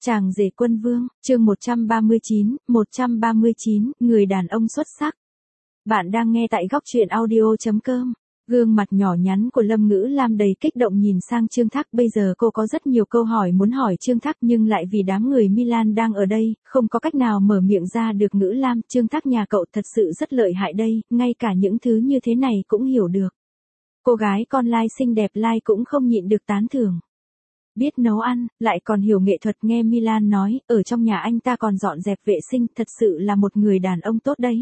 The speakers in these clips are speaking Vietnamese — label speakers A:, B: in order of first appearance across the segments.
A: Chàng rể quân vương, chương 139, người đàn ông xuất sắc. Bạn đang nghe tại góc truyện audio.com. Gương mặt nhỏ nhắn của Lâm Ngữ Lam đầy kích động nhìn sang Trương Thác. Bây giờ cô có rất nhiều câu hỏi muốn hỏi Trương Thác nhưng lại vì đám người Milan đang ở đây, không có cách nào mở miệng ra được. Ngữ Lam, Trương Thác nhà cậu thật sự rất lợi hại đây, ngay cả những thứ như thế này cũng hiểu được. Cô gái con lai xinh đẹp lai cũng không nhịn được tán thưởng. Biết nấu ăn, lại còn hiểu nghệ thuật. Nghe Milan nói, ở trong nhà anh ta còn dọn dẹp vệ sinh, thật sự là một người đàn ông tốt đấy.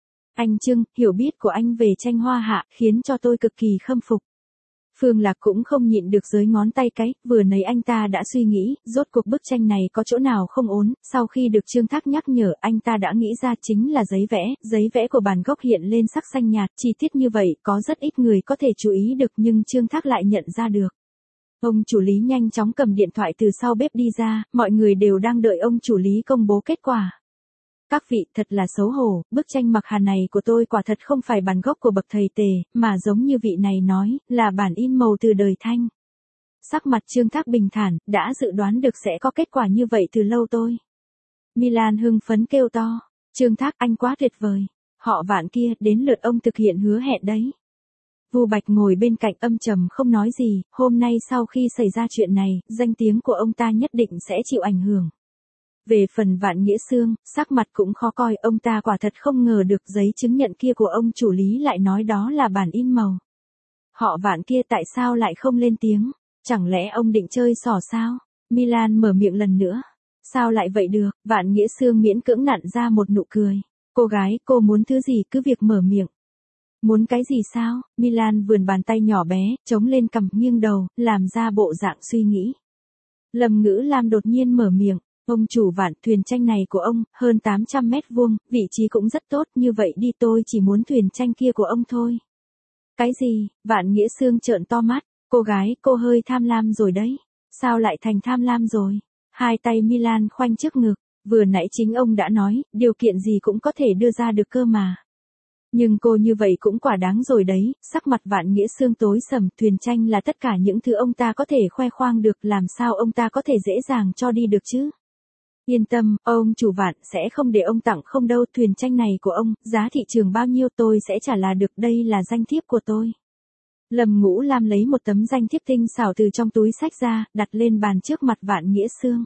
A: Anh Trương, hiểu biết của anh về tranh hoa hạ, khiến cho tôi cực kỳ khâm phục. Phương Lạc cũng không nhịn được giới ngón tay cái, vừa nãy anh ta đã suy nghĩ, rốt cuộc bức tranh này có chỗ nào không ổn, sau khi được Trương Thác nhắc nhở, anh ta đã nghĩ ra chính là giấy vẽ của bản gốc hiện lên sắc xanh nhạt, chi tiết như vậy, có rất ít người có thể chú ý được nhưng Trương Thác lại nhận ra được. Ông chủ lý nhanh chóng cầm điện thoại từ sau bếp đi ra, mọi người đều đang đợi ông chủ lý công bố kết quả. Các vị, thật là xấu hổ, bức tranh mặc hà này của tôi quả thật không phải bản gốc của bậc thầy Tề, mà giống như vị này nói, là bản in màu từ đời Thanh. Sắc mặt Trương Thác bình thản, đã dự đoán được sẽ có kết quả như vậy từ lâu tôi. Milan hưng phấn kêu to, Trương Thác anh quá tuyệt vời, họ Vạn kia, đến lượt ông thực hiện hứa hẹn đấy. Vu Bạch ngồi bên cạnh âm trầm không nói gì, hôm nay sau khi xảy ra chuyện này, danh tiếng của ông ta nhất định sẽ chịu ảnh hưởng. Về phần Vạn Nghĩa Xương, sắc mặt cũng khó coi, ông ta quả thật không ngờ được giấy chứng nhận kia của ông chủ lý lại nói đó là bản in màu. Họ Vạn kia tại sao lại không lên tiếng, chẳng lẽ ông định chơi xỏ sao? Milan mở miệng lần nữa. Sao lại vậy được? Vạn Nghĩa Xương miễn cưỡng nặn ra một nụ cười. Cô gái, cô muốn thứ gì cứ việc mở miệng. Muốn cái gì sao? Milan vườn bàn tay nhỏ bé, chống lên cằm nghiêng đầu, làm ra bộ dạng suy nghĩ. Lâm Ngữ Lam đột nhiên mở miệng. Ông chủ Vạn, thuyền tranh này của ông, hơn 800 mét vuông, vị trí cũng rất tốt, như vậy đi tôi chỉ muốn thuyền tranh kia của ông thôi. Cái gì? Vạn Nghĩa Xương trợn to mắt, cô gái, cô hơi tham lam rồi đấy. Sao lại thành tham lam rồi? Hai tay Milan khoanh trước ngực, vừa nãy chính ông đã nói, điều kiện gì cũng có thể đưa ra được cơ mà. Nhưng cô như vậy cũng quả đáng rồi đấy, sắc mặt Vạn Nghĩa Xương tối sầm, thuyền tranh là tất cả những thứ ông ta có thể khoe khoang được, làm sao ông ta có thể dễ dàng cho đi được chứ? Yên tâm, ông chủ Vạn sẽ không để ông tặng không đâu, thuyền tranh này của ông, giá thị trường bao nhiêu tôi sẽ trả là được, đây là danh thiếp của tôi. Lâm Ngữ Lam lấy một tấm danh thiếp tinh xảo từ trong túi xách ra, đặt lên bàn trước mặt Vạn Nghĩa Xương.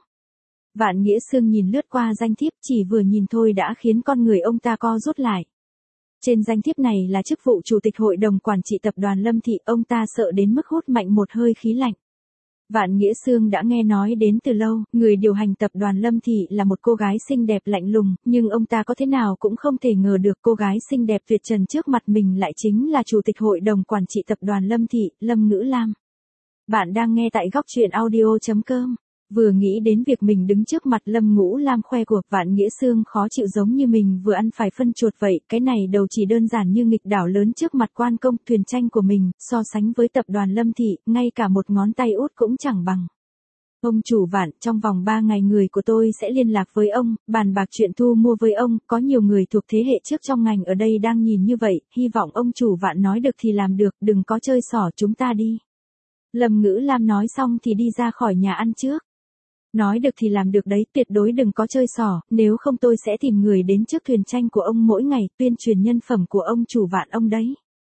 A: Vạn Nghĩa Xương nhìn lướt qua danh thiếp, chỉ vừa nhìn thôi đã khiến con người ông ta co rút lại. Trên danh thiếp này là chức vụ chủ tịch hội đồng quản trị tập đoàn Lâm Thị, ông ta sợ đến mức hút mạnh một hơi khí lạnh. Vạn Nghĩa Xương đã nghe nói đến từ lâu, người điều hành tập đoàn Lâm Thị là một cô gái xinh đẹp lạnh lùng, nhưng ông ta có thế nào cũng không thể ngờ được cô gái xinh đẹp tuyệt trần trước mặt mình lại chính là chủ tịch hội đồng quản trị tập đoàn Lâm Thị, Lâm Ngữ Lam. Bạn đang nghe tại góc truyện audio.com. Vừa nghĩ đến việc mình đứng trước mặt Lâm Ngữ Lam khoe của, Vạn Nghĩa Xương khó chịu giống như mình vừa ăn phải phân chuột vậy, cái này đầu chỉ đơn giản như nghịch đảo lớn trước mặt quan công, thuyền tranh của mình, so sánh với tập đoàn Lâm Thị, ngay cả một ngón tay út cũng chẳng bằng. Ông chủ Vạn, trong vòng 3 ngày người của tôi sẽ liên lạc với ông, bàn bạc chuyện thu mua với ông, có nhiều người thuộc thế hệ trước trong ngành ở đây đang nhìn như vậy, hy vọng ông chủ Vạn nói được thì làm được, đừng có chơi xỏ, chúng ta đi. Lâm Ngữ Lam nói xong thì đi ra khỏi nhà ăn trước. Nói được thì làm được đấy, tuyệt đối đừng có chơi xỏ, nếu không tôi sẽ tìm người đến trước thuyền tranh của ông mỗi ngày, tuyên truyền nhân phẩm của ông chủ Vạn ông đấy.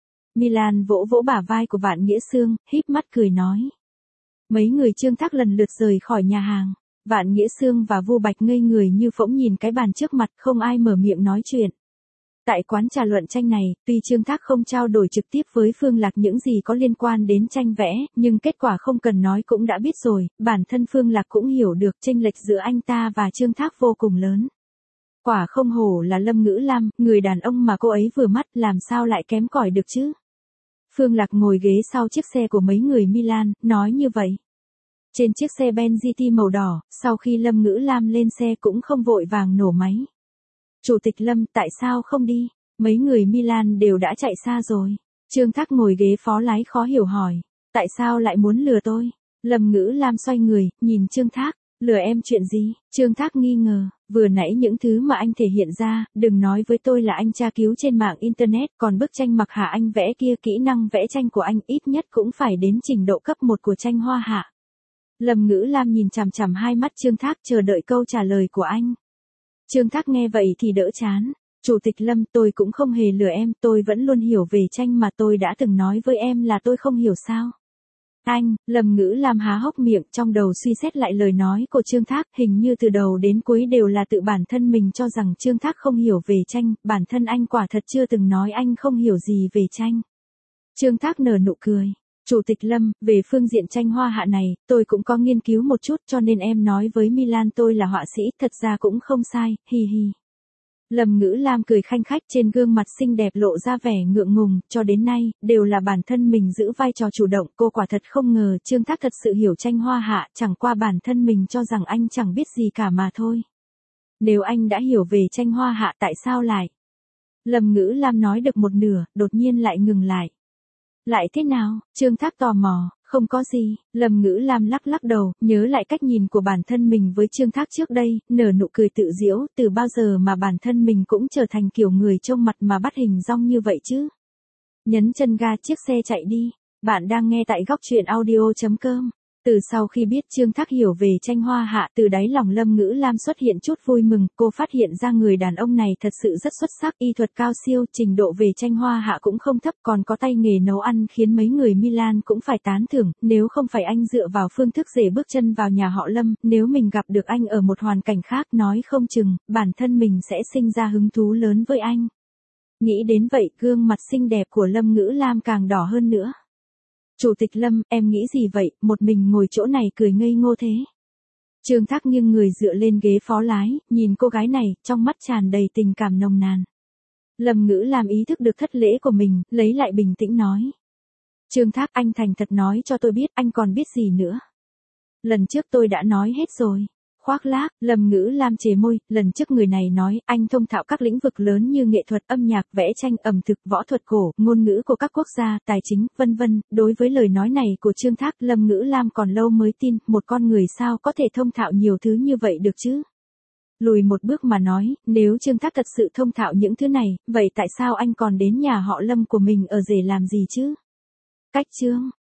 A: Milan vỗ vỗ bả vai của Vạn Nghĩa Xương, híp mắt cười nói. Mấy người Trương Thác lần lượt rời khỏi nhà hàng. Vạn Nghĩa Xương và Vu Bạch ngây người như phỗng nhìn cái bàn trước mặt, không ai mở miệng nói chuyện. Tại quán trà luận tranh này, tuy Trương Thác không trao đổi trực tiếp với Phương Lạc những gì có liên quan đến tranh vẽ, nhưng kết quả không cần nói cũng đã biết rồi, bản thân Phương Lạc cũng hiểu được chênh lệch giữa anh ta và Trương Thác vô cùng lớn. Quả không hổ là Lâm Ngữ Lam, người đàn ông mà cô ấy vừa mắt làm sao lại kém cỏi được chứ. Phương Lạc ngồi ghế sau chiếc xe của mấy người Milan, nói như vậy. Trên chiếc xe Ben GT màu đỏ, sau khi Lâm Ngữ Lam lên xe cũng không vội vàng nổ máy. Chủ tịch Lâm, tại sao không đi? Mấy người Milan đều đã chạy xa rồi. Trương Thác ngồi ghế phó lái khó hiểu hỏi. Tại sao lại muốn lừa tôi? Lâm Ngữ Lam xoay người, nhìn Trương Thác. Lừa em chuyện gì? Trương Thác nghi ngờ. Vừa nãy những thứ mà anh thể hiện ra, đừng nói với tôi là anh tra cứu trên mạng Internet, còn bức tranh mặc hà anh vẽ kia, kỹ năng vẽ tranh của anh ít nhất cũng phải đến trình độ cấp 1 của tranh hoa hạ. Lâm Ngữ Lam nhìn chằm chằm hai mắt Trương Thác chờ đợi câu trả lời của anh. Trương Thác nghe vậy thì đỡ chán. Chủ tịch Lâm, tôi cũng không hề lừa em, tôi vẫn luôn hiểu về tranh mà tôi đã từng nói với em là tôi không hiểu sao. Anh, Lâm Ngữ Lam há hốc miệng trong đầu suy xét lại lời nói của Trương Thác, hình như từ đầu đến cuối đều là tự bản thân mình cho rằng Trương Thác không hiểu về tranh, bản thân anh quả thật chưa từng nói anh không hiểu gì về tranh. Trương Thác nở nụ cười. Chủ tịch Lâm, về phương diện tranh hoa hạ này, tôi cũng có nghiên cứu một chút cho nên em nói với Milan tôi là họa sĩ, thật ra cũng không sai, hi hi. Lâm Ngữ Lam cười khanh khách trên gương mặt xinh đẹp lộ ra vẻ ngượng ngùng, cho đến nay, đều là bản thân mình giữ vai trò chủ động, cô quả thật không ngờ Trương Thác thật sự hiểu tranh hoa hạ, chẳng qua bản thân mình cho rằng anh chẳng biết gì cả mà thôi. Nếu anh đã hiểu về tranh hoa hạ tại sao lại? Lâm Ngữ Lam nói được một nửa, đột nhiên lại ngừng lại. Lại thế nào? Trương Thác tò mò. Không có gì, Lâm Ngữ Lam lắc lắc đầu, nhớ lại cách nhìn của bản thân mình với Trương Thác trước đây, nở nụ cười tự giễu, từ bao giờ mà bản thân mình cũng trở thành kiểu người trông mặt mà bắt hình dong như vậy chứ. Nhấn chân ga chiếc xe chạy đi, bạn đang nghe tại góc truyện audio.com. Từ sau khi biết Trương Thác hiểu về tranh hoa hạ, từ đáy lòng Lâm Ngữ Lam xuất hiện chút vui mừng, cô phát hiện ra người đàn ông này thật sự rất xuất sắc, y thuật cao siêu, trình độ về tranh hoa hạ cũng không thấp, còn có tay nghề nấu ăn khiến mấy người Milan cũng phải tán thưởng, nếu không phải anh dựa vào phương thức rể bước chân vào nhà họ Lâm, nếu mình gặp được anh ở một hoàn cảnh khác nói không chừng, bản thân mình sẽ sinh ra hứng thú lớn với anh. Nghĩ đến vậy, gương mặt xinh đẹp của Lâm Ngữ Lam càng đỏ hơn nữa. Chủ tịch Lâm, em nghĩ gì vậy, một mình ngồi chỗ này cười ngây ngô thế. Trương Thác nghiêng người dựa lên ghế phó lái, nhìn cô gái này, trong mắt tràn đầy tình cảm nồng nàn. Lâm Ngữ Lam ý thức được thất lễ của mình, lấy lại bình tĩnh nói. Trương Thác, anh thành thật nói cho tôi biết, anh còn biết gì nữa. Lần trước tôi đã nói hết rồi. Khoác lác, Lâm Ngữ Lam chề môi, lần trước người này nói, anh thông thạo các lĩnh vực lớn như nghệ thuật, âm nhạc, vẽ tranh, ẩm thực, võ thuật cổ, ngôn ngữ của các quốc gia, tài chính, vân vân. Đối với lời nói này của Trương Thác, Lâm Ngữ Lam còn lâu mới tin, một con người sao có thể thông thạo nhiều thứ như vậy được chứ? Lùi một bước mà nói, nếu Trương Thác thật sự thông thạo những thứ này, vậy tại sao anh còn đến nhà họ Lâm của mình ở rể làm gì chứ? Cách Trương